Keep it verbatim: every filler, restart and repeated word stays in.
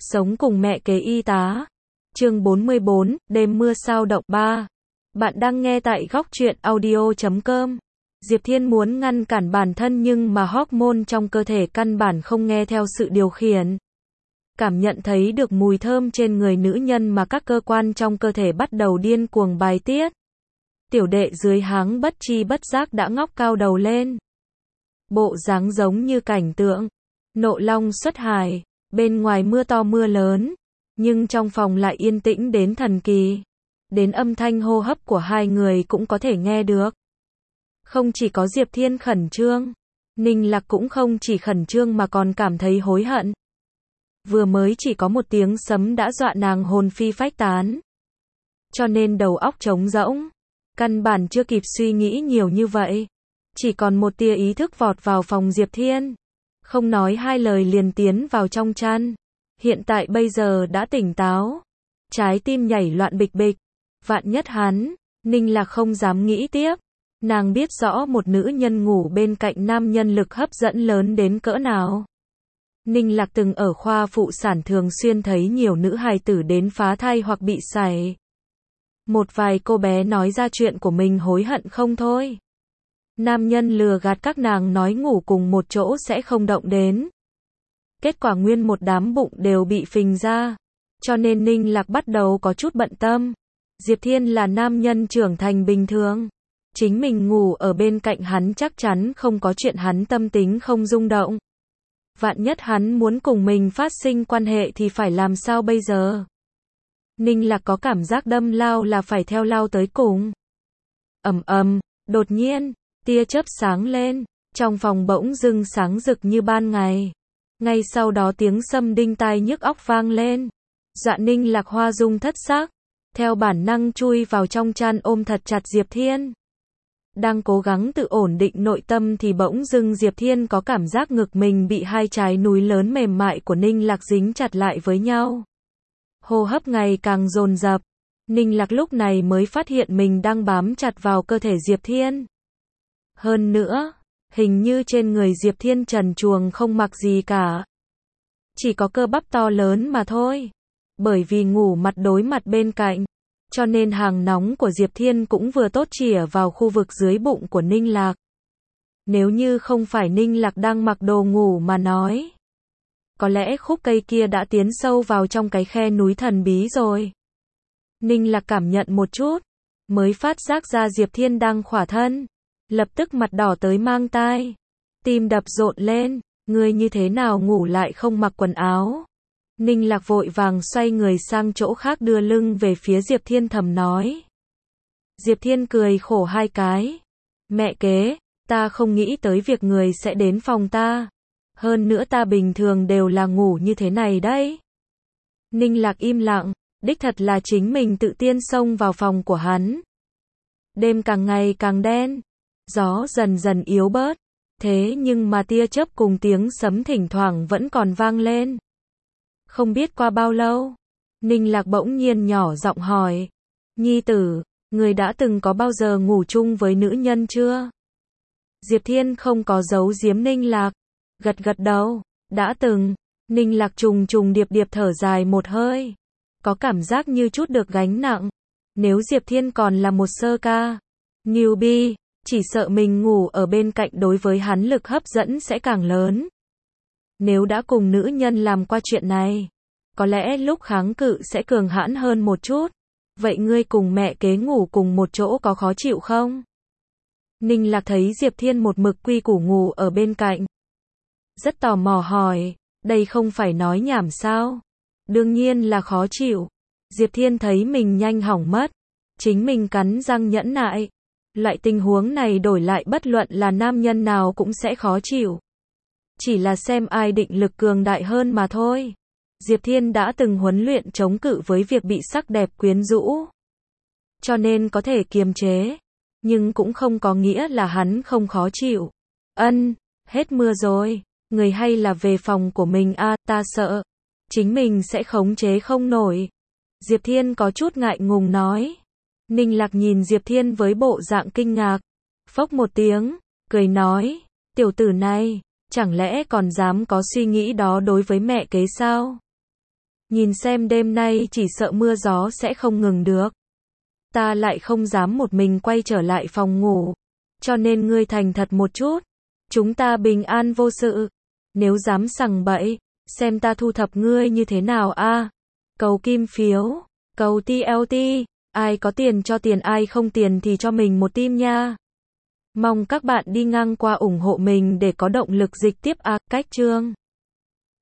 Sống cùng mẹ kế y tá. Chương bốn mươi bốn, đêm mưa sao động ba. Bạn đang nghe tại góc truyện audio chấm com. Diệp Thiên muốn ngăn cản bản thân nhưng mà hormone trong cơ thể căn bản không nghe theo sự điều khiển. Cảm nhận thấy được mùi thơm trên người nữ nhân mà các cơ quan trong cơ thể bắt đầu điên cuồng bài tiết. Tiểu đệ dưới háng bất chi bất giác đã ngóc cao đầu lên. Bộ dáng giống như cảnh tượng Nộ Long xuất hải, bên ngoài mưa to mưa lớn, nhưng trong phòng lại yên tĩnh đến thần kỳ. Đến âm thanh hô hấp của hai người cũng có thể nghe được. Không chỉ có Diệp Thiên khẩn trương, Ninh Lạc cũng không chỉ khẩn trương mà còn cảm thấy hối hận. Vừa mới chỉ có một tiếng sấm đã dọa nàng hồn phi phách tán. Cho nên đầu óc trống rỗng, căn bản chưa kịp suy nghĩ nhiều như vậy. Chỉ còn một tia ý thức vọt vào phòng Diệp Thiên. Không nói hai lời liền tiến vào trong chăn. Hiện tại bây giờ đã tỉnh táo. Trái tim nhảy loạn bịch bịch. Vạn nhất hắn, Ninh Lạc không dám nghĩ tiếp. Nàng biết rõ một nữ nhân ngủ bên cạnh nam nhân lực hấp dẫn lớn đến cỡ nào. Ninh Lạc từng ở khoa phụ sản thường xuyên thấy nhiều nữ hài tử đến phá thai hoặc bị sảy. Một vài cô bé nói ra chuyện của mình hối hận không thôi. Nam nhân lừa gạt các nàng nói ngủ cùng một chỗ sẽ không động đến. Kết quả nguyên một đám bụng đều bị phình ra. Cho nên Ninh Lạc bắt đầu có chút bận tâm. Diệp Thiên là nam nhân trưởng thành bình thường. Chính mình ngủ ở bên cạnh hắn chắc chắn không có chuyện hắn tâm tính không rung động. Vạn nhất hắn muốn cùng mình phát sinh quan hệ thì phải làm sao bây giờ? Ninh Lạc có cảm giác đâm lao là phải theo lao tới cùng. Ầm ầm, đột nhiên, tia chớp sáng lên, trong phòng bỗng dưng sáng rực như ban ngày. Ngay sau đó tiếng sâm đinh tai nhức óc vang lên. Dọa Ninh Lạc hoa dung thất sắc, theo bản năng chui vào trong chăn ôm thật chặt Diệp Thiên. Đang cố gắng tự ổn định nội tâm thì bỗng dưng Diệp Thiên có cảm giác ngực mình bị hai trái núi lớn mềm mại của Ninh Lạc dính chặt lại với nhau. Hô hấp ngày càng dồn dập. Ninh Lạc lúc này mới phát hiện mình đang bám chặt vào cơ thể Diệp Thiên. Hơn nữa, hình như trên người Diệp Thiên trần truồng không mặc gì cả. Chỉ có cơ bắp to lớn mà thôi. Bởi vì ngủ mặt đối mặt bên cạnh, cho nên hàng nóng của Diệp Thiên cũng vừa tốt chĩa vào khu vực dưới bụng của Ninh Lạc. Nếu như không phải Ninh Lạc đang mặc đồ ngủ mà nói, có lẽ khúc cây kia đã tiến sâu vào trong cái khe núi thần bí rồi. Ninh Lạc cảm nhận một chút, mới phát giác ra Diệp Thiên đang khỏa thân. Lập tức mặt đỏ tới mang tai. Tim đập rộn lên. Ngươi như thế nào ngủ lại không mặc quần áo? Ninh Lạc vội vàng xoay người sang chỗ khác đưa lưng về phía Diệp Thiên thầm nói. Diệp Thiên cười khổ hai cái. Mẹ kế, ta không nghĩ tới việc người sẽ đến phòng ta. Hơn nữa ta bình thường đều là ngủ như thế này đấy. Ninh Lạc im lặng, đích thật là chính mình tự tiên xông vào phòng của hắn. Đêm càng ngày càng đen, gió dần dần yếu bớt, thế nhưng mà tia chớp cùng tiếng sấm thỉnh thoảng vẫn còn vang lên. Không biết qua bao lâu, Ninh Lạc bỗng nhiên nhỏ giọng hỏi. Nhi tử, người đã từng có bao giờ ngủ chung với nữ nhân chưa? Diệp Thiên không có giấu giếm Ninh Lạc. Gật gật đầu, đã từng. Ninh Lạc trùng trùng điệp điệp thở dài một hơi. Có cảm giác như chút được gánh nặng. Nếu Diệp Thiên còn là một sơ ca newbie, chỉ sợ mình ngủ ở bên cạnh đối với hắn lực hấp dẫn sẽ càng lớn. Nếu đã cùng nữ nhân làm qua chuyện này, có lẽ lúc kháng cự sẽ cường hãn hơn một chút. Vậy ngươi cùng mẹ kế ngủ cùng một chỗ có khó chịu không? Ninh Lạc thấy Diệp Thiên một mực quy củ ngủ ở bên cạnh. Rất tò mò hỏi, đây không phải nói nhảm sao? Đương nhiên là khó chịu. Diệp Thiên thấy mình nhanh hỏng mất. Chính mình cắn răng nhẫn nại. Loại tình huống này đổi lại bất luận là nam nhân nào cũng sẽ khó chịu. Chỉ là xem ai định lực cường đại hơn mà thôi. Diệp Thiên đã từng huấn luyện chống cự với việc bị sắc đẹp quyến rũ. Cho nên có thể kiềm chế. Nhưng cũng không có nghĩa là hắn không khó chịu. Ân, hết mưa rồi. Người hay là về phòng của mình a, à, ta sợ. Chính mình sẽ khống chế không nổi. Diệp Thiên có chút ngại ngùng nói. Ninh Lạc nhìn Diệp Thiên với bộ dạng kinh ngạc. Phốc một tiếng, cười nói. Tiểu tử này, chẳng lẽ còn dám có suy nghĩ đó đối với mẹ kế sao? Nhìn xem đêm nay chỉ sợ mưa gió sẽ không ngừng được. Ta lại không dám một mình quay trở lại phòng ngủ. Cho nên ngươi thành thật một chút. Chúng ta bình an vô sự. Nếu dám sằng bậy, xem ta thu thập ngươi như thế nào a. Cầu kim phiếu, cầu tê lờ tê, ai có tiền cho tiền, ai không tiền thì cho mình một tim nha. Mong các bạn đi ngang qua ủng hộ mình để có động lực dịch tiếp a. Cách chương